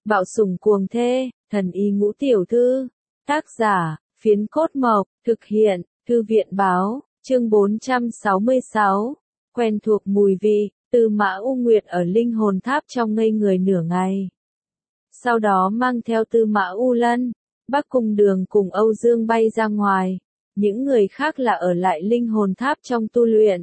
Bạo sủng cuồng thê, thần y ngũ tiểu thư. Tác giả, Phiến Cốt Mộc, thực hiện, Thư viện báo, chương 466. Quen thuộc mùi vị, Tư Mã U Nguyệt ở linh hồn tháp trong ngây người nửa ngày. Sau đó mang theo Tư Mã U Lân, Bắc Cung Đường cùng Âu Dương bay ra ngoài. Những người khác là ở lại linh hồn tháp trong tu luyện.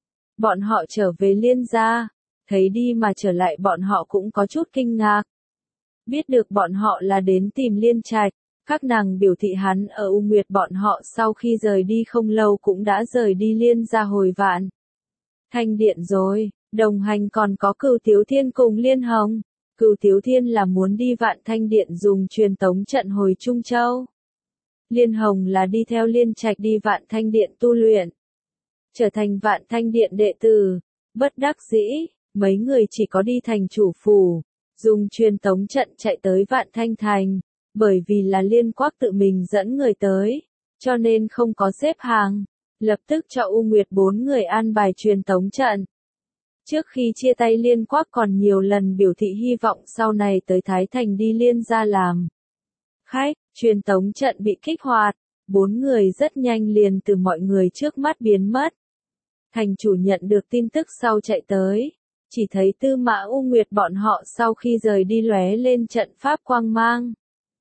Bọn họ trở về Liên gia, thấy đi mà trở lại bọn họ cũng có chút kinh ngạc. Biết được bọn họ là đến tìm Liên Trạch, các nàng biểu thị hắn ở U Nguyệt bọn họ sau khi rời đi không lâu cũng đã rời đi Liên gia hồi Vạn Thanh Điện rồi, đồng hành còn có Cửu Tiếu Thiên cùng Liên Hồng. Cửu Tiếu Thiên là muốn đi Vạn Thanh Điện dùng truyền tống trận hồi Trung Châu. Liên Hồng là đi theo Liên Trạch đi Vạn Thanh Điện tu luyện. Trở thành Vạn Thanh Điện đệ tử, bất đắc dĩ, mấy người chỉ có đi thành chủ phủ, dùng truyền tống trận chạy tới Vạn Thanh Thành, bởi vì là Liên Quắc tự mình dẫn người tới, cho nên không có xếp hàng, lập tức cho U Nguyệt 4 người an bài truyền tống trận. Trước khi chia tay Liên Quắc còn nhiều lần biểu thị hy vọng sau này tới Thái Thành đi Liên gia làm khách, truyền tống trận bị kích hoạt, 4 người rất nhanh liền từ mọi người trước mắt biến mất. Thành chủ nhận được tin tức sau chạy tới, chỉ thấy Tư Mã U Nguyệt bọn họ sau khi rời đi lóe lên trận pháp quang mang.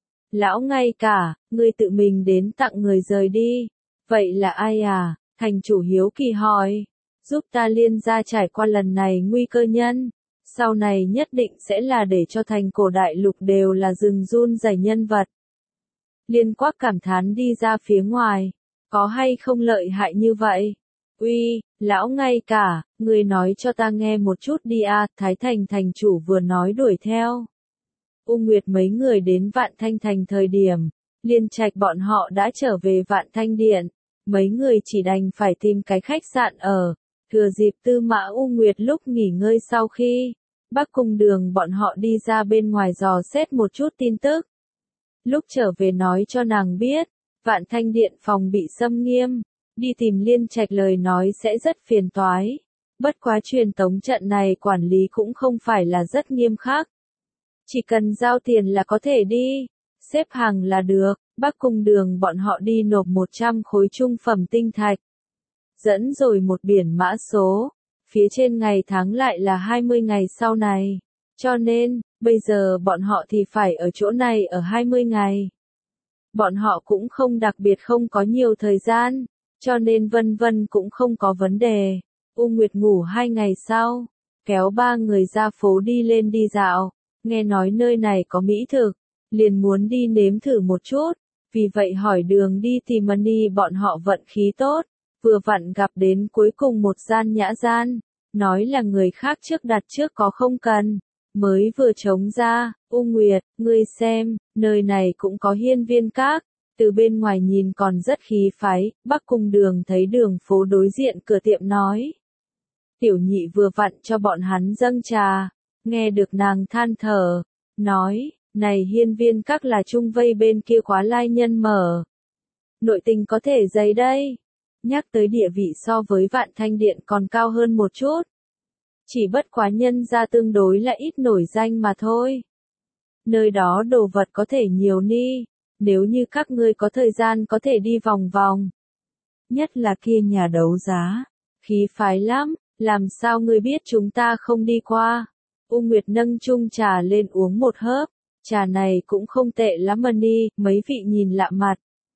Lão ngay cả, ngươi tự mình đến tặng người rời đi, vậy là ai à? Thành chủ hiếu kỳ hỏi, giúp ta Liên gia trải qua lần này nguy cơ nhân, sau này nhất định sẽ là để cho thành cổ đại lục đều là rừng run rẩy nhân vật. Liên Quắc cảm thán đi ra phía ngoài, có hay không lợi hại như vậy? Uy, lão ngay cả, người nói cho ta nghe một chút đi à, Thái Thành thành chủ vừa nói đuổi theo. U Nguyệt mấy người đến Vạn Thanh Thành thời điểm, Liên Trạch bọn họ đã trở về Vạn Thanh Điện, mấy người chỉ đành phải tìm cái khách sạn ở, thừa dịp Tư Mã U Nguyệt lúc nghỉ ngơi sau khi, Bắc Cung Đường bọn họ đi ra bên ngoài dò xét một chút tin tức. Lúc trở về nói cho nàng biết, Vạn Thanh Điện phòng bị xâm nghiêm, đi tìm Liên Trạch lời nói sẽ rất phiền toái. Bất quá truyền tống trận này quản lý cũng không phải là rất nghiêm khắc. Chỉ cần giao tiền là có thể đi, xếp hàng là được, Bắc Cung Đường bọn họ đi nộp 100 khối trung phẩm tinh thạch. Dẫn rồi một biển mã số, phía trên ngày tháng lại là 20 ngày sau này. Cho nên, bây giờ bọn họ thì phải ở chỗ này ở 20 ngày. Bọn họ cũng không đặc biệt không có nhiều thời gian, cho nên vân vân cũng không có vấn đề. U Nguyệt ngủ 2 ngày sau, kéo 3 người ra phố đi lên đi dạo, nghe nói nơi này có mỹ thực, liền muốn đi nếm thử một chút, vì vậy hỏi đường đi tìm Money bọn họ vận khí tốt, vừa vặn gặp đến cuối cùng một gian nhã gian, nói là người khác trước đặt trước có không cần, mới vừa trống ra, U Nguyệt, ngươi xem, nơi này cũng có hiên viên các, từ bên ngoài nhìn còn rất khí phái, Bắc Cung Đường thấy đường phố đối diện cửa tiệm nói. Tiểu nhị vừa vặn cho bọn hắn dâng trà, nghe được nàng than thở, nói, này hiên viên các là trung vây bên kia khóa lai nhân mở. Nội tình có thể dày đây, nhắc tới địa vị so với Vạn Thanh Điện còn cao hơn một chút. Chỉ bất quá nhân ra tương đối là ít nổi danh mà thôi. Nơi đó đồ vật có thể nhiều ni, nếu như các ngươi có thời gian có thể đi vòng vòng. Nhất là kia nhà đấu giá, khí phái lắm, làm sao ngươi biết chúng ta không đi qua. U Nguyệt nâng chung trà lên uống một hớp, trà này cũng không tệ lắm Money, mấy vị nhìn lạ mặt.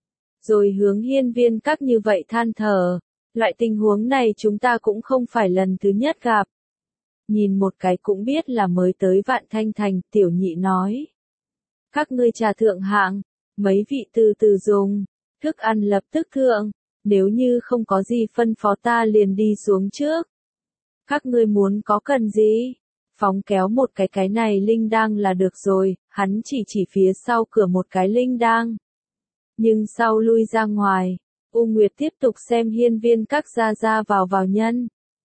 Rồi hướng hiên viên các như vậy than thở, loại tình huống này chúng ta cũng không phải lần thứ nhất gặp. Nhìn một cái cũng biết là mới tới Vạn Thanh Thành, tiểu nhị nói. Các ngươi trà thượng hạng, mấy vị từ từ dùng, thức ăn lập tức thượng, nếu như không có gì phân phó ta liền đi xuống trước. Các ngươi muốn có cần gì? Phóng kéo một cái này linh đang là được rồi, hắn chỉ phía sau cửa một cái linh đang. Nhưng sau lui ra ngoài, U Nguyệt tiếp tục xem hiên viên các ra vào nhân.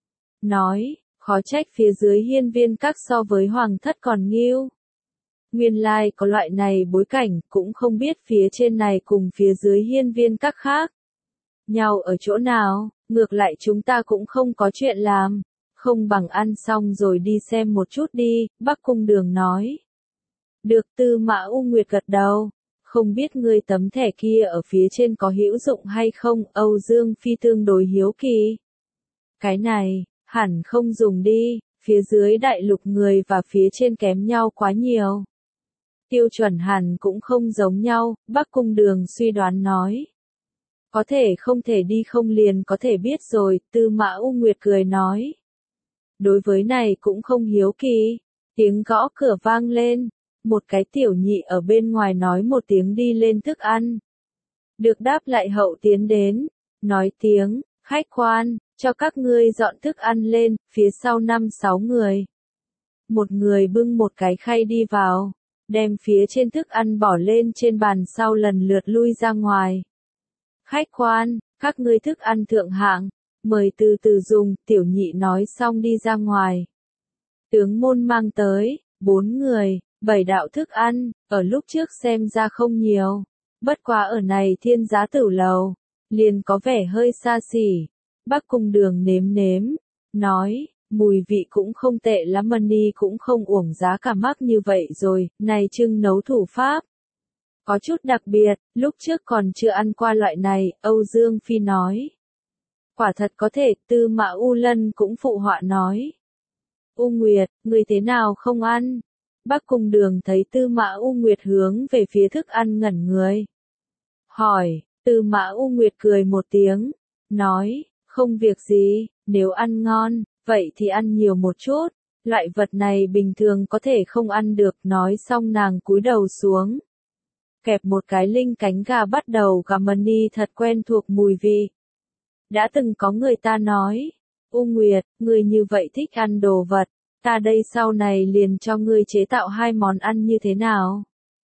Nói, khó trách phía dưới hiên viên các so với hoàng thất còn nghiêu. Nguyên lai có loại này bối cảnh, cũng không biết phía trên này cùng phía dưới hiên viên các khác. Nhau ở chỗ nào, ngược lại chúng ta cũng không có chuyện làm, không bằng ăn xong rồi đi xem một chút đi, Bắc Cung Đường nói. Được, Tư Mã U Nguyệt gật đầu. Không biết ngươi tấm thẻ kia ở phía trên có hữu dụng hay không, Âu Dương Phi tương đối hiếu kỳ. Cái này, hẳn không dùng đi, phía dưới đại lục người và phía trên kém nhau quá nhiều. Tiêu chuẩn hẳn cũng không giống nhau, Bắc Cung Đường suy đoán nói. Có thể không thể đi không liền có thể biết rồi, Tư Mã U Nguyệt cười nói. Đối với này cũng không hiếu kỳ, tiếng gõ cửa vang lên, một cái tiểu nhị ở bên ngoài nói một tiếng đi lên thức ăn. Được đáp lại hậu tiến đến, nói tiếng, khách quan, cho các ngươi dọn thức ăn lên, phía sau 5-6 người. Một người bưng một cái khay đi vào, đem phía trên thức ăn bỏ lên trên bàn sau lần lượt lui ra ngoài. Khách quan, các ngươi thức ăn thượng hạng, mời từ từ dùng, tiểu nhị nói xong đi ra ngoài. Tướng môn mang tới, 4 người, 7 đạo thức ăn, ở lúc trước xem ra không nhiều. Bất quá ở này Thiên Giá Tử Lầu, liền có vẻ hơi xa xỉ. Bắc Cung Đường nếm nếm, nói, mùi vị cũng không tệ lắm, money cũng không uổng giá cả mắc như vậy rồi, này trưng nấu thủ pháp. Có chút đặc biệt, lúc trước còn chưa ăn qua loại này, Âu Dương Phi nói. Quả thật có thể, Tư Mã U Lân cũng phụ họa nói. U Nguyệt, người thế nào không ăn? Bắc Cung Đường thấy Tư Mã U Nguyệt hướng về phía thức ăn ngẩn người. Hỏi, Tư Mã U Nguyệt cười một tiếng, nói, không việc gì, nếu ăn ngon, vậy thì ăn nhiều một chút, loại vật này bình thường có thể không ăn được, nói xong nàng cúi đầu xuống. Kẹp một cái linh cánh gà bắt đầu gặm money thật quen thuộc mùi vị. Đã từng có người ta nói, U Nguyệt, người như vậy thích ăn đồ vật, ta đây sau này liền cho ngươi chế tạo 2 món ăn như thế nào?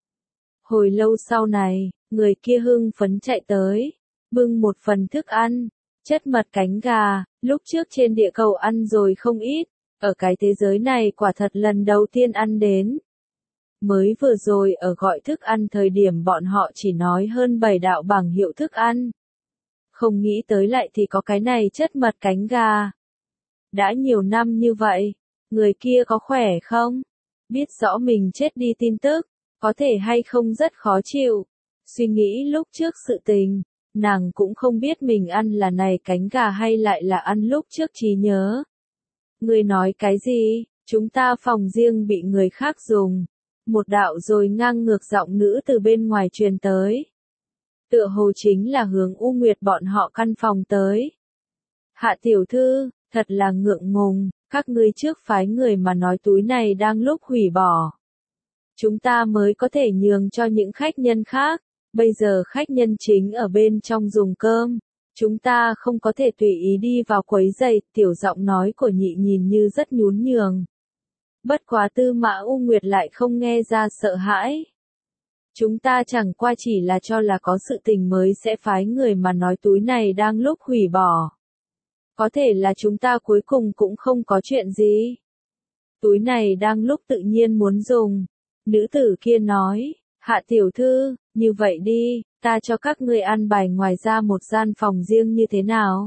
Hồi lâu sau này, người kia hưng phấn chạy tới, bưng một phần thức ăn, chất mật cánh gà, lúc trước trên địa cầu ăn rồi không ít, ở cái thế giới này quả thật lần đầu tiên ăn đến. Mới vừa rồi ở gọi thức ăn thời điểm bọn họ chỉ nói hơn 7 đạo bảng hiệu thức ăn. Không nghĩ tới lại thì có cái này chất mật cánh gà. Đã nhiều năm như vậy, người kia có khỏe không? Biết rõ mình chết đi tin tức, có thể hay không rất khó chịu. Suy nghĩ lúc trước sự tình, nàng cũng không biết mình ăn là này cánh gà hay lại là ăn lúc trước trí nhớ. Người nói cái gì? Chúng ta phòng riêng bị người khác dùng. Một đạo rồi ngang ngược giọng nữ từ bên ngoài truyền tới. Tựa hồ chính là hướng U Nguyệt bọn họ căn phòng tới. Hạ tiểu thư, thật là ngượng ngùng, các ngươi trước phái người mà nói túi này đang lúc hủy bỏ. Chúng ta mới có thể nhường cho những khách nhân khác, bây giờ khách nhân chính ở bên trong dùng cơm. Chúng ta không có thể tùy ý đi vào quấy rầy, tiểu giọng nói của nhị nhìn như rất nhún nhường. Bất quá Tư Mã U Nguyệt lại không nghe ra sợ hãi. Chúng ta chẳng qua chỉ là cho là có sự tình mới sẽ phái người mà nói túi này đang lúc hủy bỏ. Có thể là chúng ta cuối cùng cũng không có chuyện gì. Túi này đang lúc tự nhiên muốn dùng. Nữ tử kia nói, Hạ tiểu thư, như vậy đi, ta cho các ngươi ăn bài ngoài ra một gian phòng riêng như thế nào?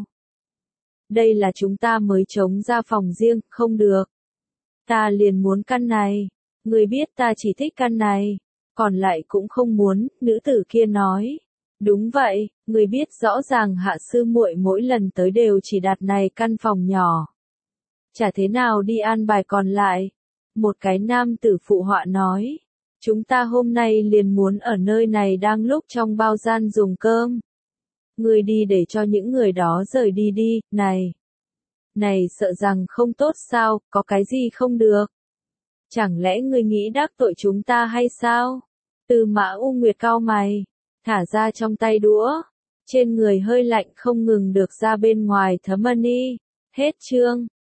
Đây là chúng ta mới chống ra phòng riêng, không được. Ta liền muốn căn này. Người biết ta chỉ thích căn này. Còn lại cũng không muốn, nữ tử kia nói. Đúng vậy, người biết rõ ràng Hạ sư muội mỗi lần tới đều chỉ đặt này căn phòng nhỏ. Chả thế nào đi an bài còn lại. Một cái nam tử phụ họa nói. Chúng ta hôm nay liền muốn ở nơi này đang lúc trong bao gian dùng cơm. Người đi để cho những người đó rời đi đi, này. Này sợ rằng không tốt sao, có cái gì không được. Chẳng lẽ ngươi nghĩ đắc tội chúng ta hay sao? Tư Mã U Nguyệt cau mày, thả ra trong tay đũa. Trên người hơi lạnh không ngừng được ra bên ngoài thấm money. Hết chương.